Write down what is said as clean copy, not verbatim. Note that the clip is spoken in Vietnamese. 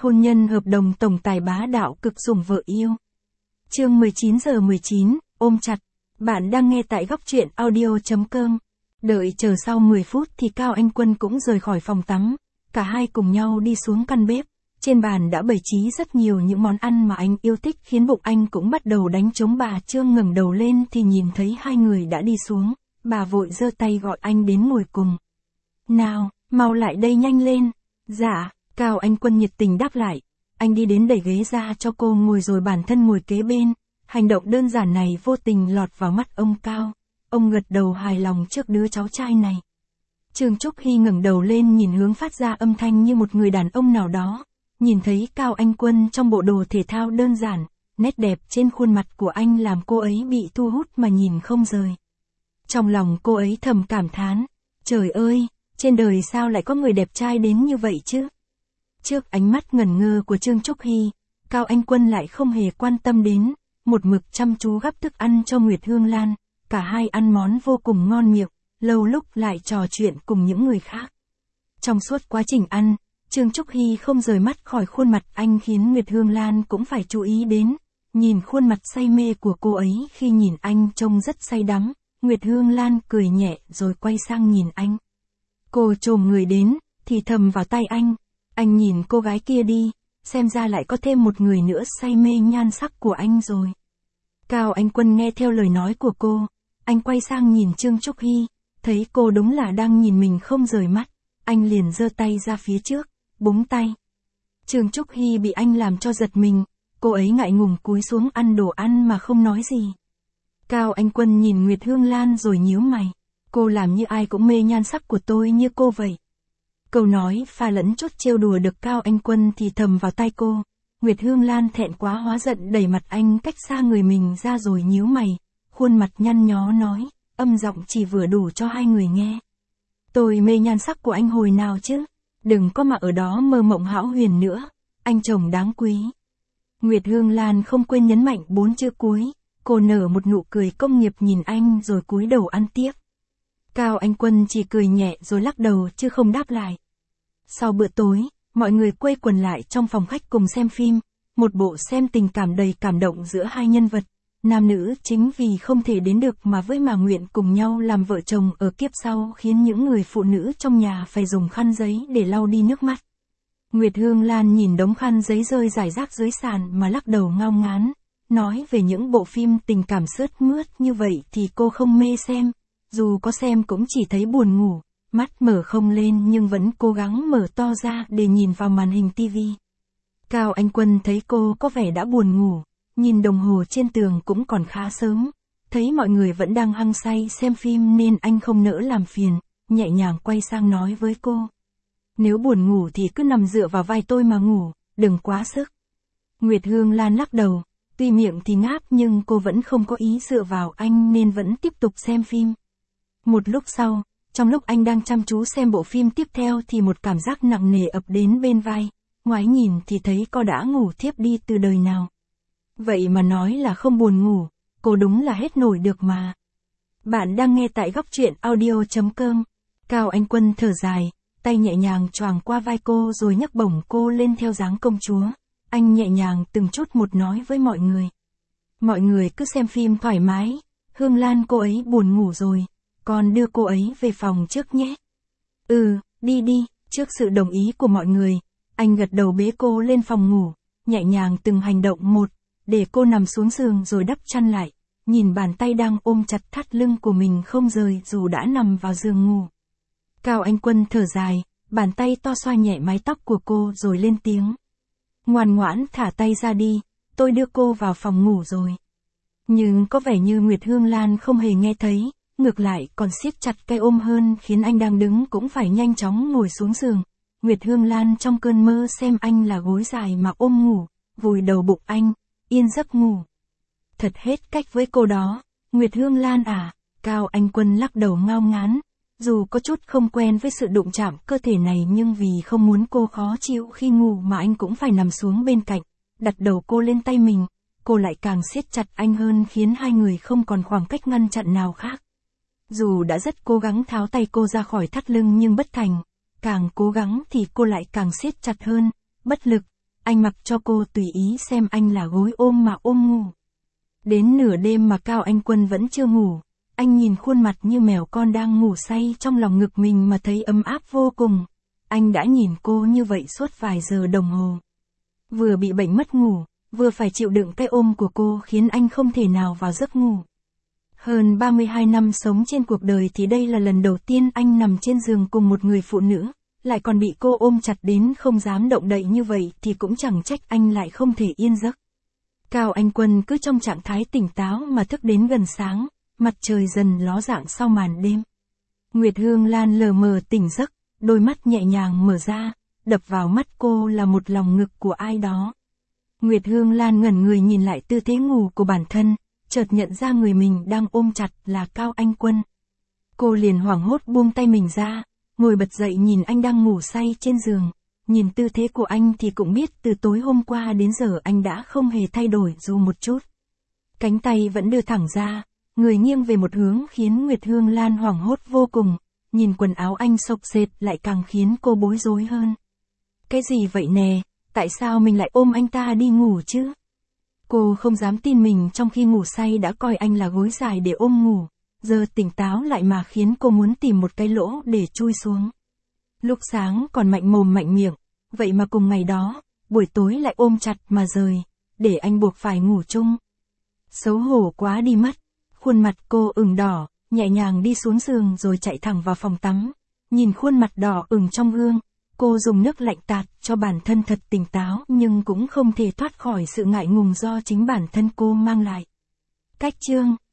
Hôn nhân hợp đồng tổng tài bá đạo cực sủng vợ yêu. Chương 19:19, ôm chặt. Bạn đang nghe tại góc truyện audio.com. Đợi chờ sau 10 phút thì Cao Anh Quân cũng rời khỏi phòng tắm. Cả hai cùng nhau đi xuống căn bếp. Trên bàn đã bày trí rất nhiều những món ăn mà anh yêu thích, khiến bụng anh cũng bắt đầu đánh trống. Bà Trương ngẩng đầu lên thì nhìn thấy hai người đã đi xuống. Bà vội giơ tay gọi anh đến ngồi cùng. Nào, mau lại đây nhanh lên. Dạ. Cao Anh Quân nhiệt tình đáp lại. Anh đi đến đẩy ghế ra cho cô ngồi rồi bản thân ngồi kế bên. Hành động đơn giản này vô tình lọt vào mắt ông Cao. Ông gật đầu hài lòng trước đứa cháu trai này. Trương Trúc Hy ngẩng đầu lên nhìn hướng phát ra âm thanh như một người đàn ông nào đó. Nhìn thấy Cao Anh Quân trong bộ đồ thể thao đơn giản, nét đẹp trên khuôn mặt của anh làm cô ấy bị thu hút mà nhìn không rời. Trong lòng cô ấy thầm cảm thán, trời ơi, trên đời sao lại có người đẹp trai đến như vậy chứ? Trước ánh mắt ngẩn ngơ của Trương Trúc Hy, Cao Anh Quân lại không hề quan tâm đến, một mực chăm chú gắp thức ăn cho Nguyệt Hương Lan, cả hai ăn món vô cùng ngon miệng, lâu lúc lại trò chuyện cùng những người khác. Trong suốt quá trình ăn, Trương Trúc Hy không rời mắt khỏi khuôn mặt anh khiến Nguyệt Hương Lan cũng phải chú ý đến, nhìn khuôn mặt say mê của cô ấy khi nhìn anh trông rất say đắm, Nguyệt Hương Lan cười nhẹ rồi quay sang nhìn anh. Cô chồm người đến, thì thầm vào tai anh nhìn cô gái kia đi, xem ra lại có thêm một người nữa say mê nhan sắc của anh rồi. Cao Anh Quân nghe theo lời nói của cô, anh quay sang nhìn Trương Trúc Hy, thấy cô đúng là đang nhìn mình không rời mắt, anh liền giơ tay ra phía trước, búng tay. Trương Trúc Hy bị anh làm cho giật mình, cô ấy ngại ngùng cúi xuống ăn đồ ăn mà không nói gì. Cao Anh Quân nhìn Nguyệt Hương Lan rồi nhíu mày, cô làm như ai cũng mê nhan sắc của tôi như cô vậy. Câu nói pha lẫn chút trêu đùa được Cao Anh Quân thì thầm vào tai cô. Nguyệt Hương Lan thẹn quá hóa giận đẩy mặt anh cách xa người mình ra rồi nhíu mày, khuôn mặt nhăn nhó nói, âm giọng chỉ vừa đủ cho hai người nghe. Tôi mê nhan sắc của anh hồi nào chứ? Đừng có mà ở đó mơ mộng hão huyền nữa, anh chồng đáng quý. Nguyệt Hương Lan không quên nhấn mạnh 4 chữ cuối, cô nở một nụ cười công nghiệp nhìn anh rồi cúi đầu ăn tiếp. Cao Anh Quân chỉ cười nhẹ rồi lắc đầu chứ không đáp lại. Sau bữa tối, mọi người quây quần lại trong phòng khách cùng xem phim, một bộ xem tình cảm đầy cảm động giữa hai nhân vật, nam nữ chính vì không thể đến được mà với mà nguyện cùng nhau làm vợ chồng ở kiếp sau khiến những người phụ nữ trong nhà phải dùng khăn giấy để lau đi nước mắt. Nguyệt Hương Lan nhìn đống khăn giấy rơi rải rác dưới sàn mà lắc đầu ngao ngán, nói về những bộ phim tình cảm sướt mướt như vậy thì cô không mê xem, dù có xem cũng chỉ thấy buồn ngủ. Mắt mở không lên nhưng vẫn cố gắng mở to ra để nhìn vào màn hình tivi. Cao Anh Quân thấy cô có vẻ đã buồn ngủ, nhìn đồng hồ trên tường cũng còn khá sớm. Thấy mọi người vẫn đang hăng say xem phim nên anh không nỡ làm phiền, nhẹ nhàng quay sang nói với cô. Nếu buồn ngủ thì cứ nằm dựa vào vai tôi mà ngủ, đừng quá sức. Nguyệt Hương Lan lắc đầu, tuy miệng thì ngáp nhưng cô vẫn không có ý dựa vào anh nên vẫn tiếp tục xem phim. Một lúc sau, trong lúc anh đang chăm chú xem bộ phim tiếp theo thì một cảm giác nặng nề ập đến bên vai, ngoái nhìn thì thấy cô đã ngủ thiếp đi từ đời nào. Vậy mà nói là không buồn ngủ, cô đúng là hết nổi được mà. Bạn đang nghe tại góc truyện audio.com. Cao Anh Quân thở dài, tay nhẹ nhàng choàng qua vai cô rồi nhấc bổng cô lên theo dáng công chúa. Anh nhẹ nhàng từng chút một nói với mọi người. Mọi người cứ xem phim thoải mái, Hương Lan cô ấy buồn ngủ rồi. Con đưa cô ấy về phòng trước nhé. Đi đi, trước sự đồng ý của mọi người, anh gật đầu bế cô lên phòng ngủ, nhẹ nhàng từng hành động một, để cô nằm xuống giường rồi đắp chăn lại, nhìn bàn tay đang ôm chặt thắt lưng của mình không rời dù đã nằm vào giường ngủ. Cao Anh Quân thở dài, bàn tay to xoa nhẹ mái tóc của cô rồi lên tiếng. Ngoan ngoãn thả tay ra đi, tôi đưa cô vào phòng ngủ rồi. Nhưng có vẻ như Nguyệt Hương Lan không hề nghe thấy. Ngược lại còn siết chặt cái ôm hơn khiến anh đang đứng cũng phải nhanh chóng ngồi xuống giường. Nguyệt Hương Lan trong cơn mơ xem anh là gối dài mà ôm ngủ, vùi đầu bụng anh, yên giấc ngủ. Thật hết cách với cô đó, Nguyệt Hương Lan à, Cao Anh Quân lắc đầu ngao ngán. Dù có chút không quen với sự đụng chạm cơ thể này nhưng vì không muốn cô khó chịu khi ngủ mà anh cũng phải nằm xuống bên cạnh, đặt đầu cô lên tay mình, cô lại càng siết chặt anh hơn khiến hai người không còn khoảng cách ngăn chặn nào khác. Dù đã rất cố gắng tháo tay cô ra khỏi thắt lưng nhưng bất thành, càng cố gắng thì cô lại càng siết chặt hơn, bất lực, anh mặc cho cô tùy ý xem anh là gối ôm mà ôm ngủ. Đến nửa đêm mà Cao Anh Quân vẫn chưa ngủ, anh nhìn khuôn mặt như mèo con đang ngủ say trong lòng ngực mình mà thấy ấm áp vô cùng. Anh đã nhìn cô như vậy suốt vài giờ đồng hồ. Vừa bị bệnh mất ngủ, vừa phải chịu đựng cái ôm của cô khiến anh không thể nào vào giấc ngủ. Hơn 32 năm sống trên cuộc đời thì đây là lần đầu tiên anh nằm trên giường cùng một người phụ nữ, lại còn bị cô ôm chặt đến không dám động đậy như vậy thì cũng chẳng trách anh lại không thể yên giấc. Cao Anh Quân cứ trong trạng thái tỉnh táo mà thức đến gần sáng, mặt trời dần ló dạng sau màn đêm. Nguyệt Hương Lan lờ mờ tỉnh giấc, đôi mắt nhẹ nhàng mở ra, đập vào mắt cô là một lòng ngực của ai đó. Nguyệt Hương Lan ngẩn người nhìn lại tư thế ngủ của bản thân, chợt nhận ra người mình đang ôm chặt là Cao Anh Quân. Cô liền hoảng hốt buông tay mình ra, ngồi bật dậy nhìn anh đang ngủ say trên giường. Nhìn tư thế của anh thì cũng biết từ tối hôm qua đến giờ anh đã không hề thay đổi dù một chút. Cánh tay vẫn đưa thẳng ra, người nghiêng về một hướng khiến Nguyệt Hương Lan hoảng hốt vô cùng. Nhìn quần áo anh xộc xệch lại càng khiến cô bối rối hơn. Cái gì vậy nè, tại sao mình lại ôm anh ta đi ngủ chứ? Cô không dám tin mình trong khi ngủ say đã coi anh là gối dài để ôm ngủ, giờ tỉnh táo lại mà khiến cô muốn tìm một cái lỗ để chui xuống. Lúc sáng còn mạnh mồm mạnh miệng, vậy mà cùng ngày đó, buổi tối lại ôm chặt mà rời, để anh buộc phải ngủ chung. Xấu hổ quá đi mất, khuôn mặt cô ửng đỏ, nhẹ nhàng đi xuống giường rồi chạy thẳng vào phòng tắm. Nhìn khuôn mặt đỏ ửng trong gương, cô dùng nước lạnh tạt cho bản thân thật tỉnh táo nhưng cũng không thể thoát khỏi sự ngại ngùng do chính bản thân cô mang lại. Cách chương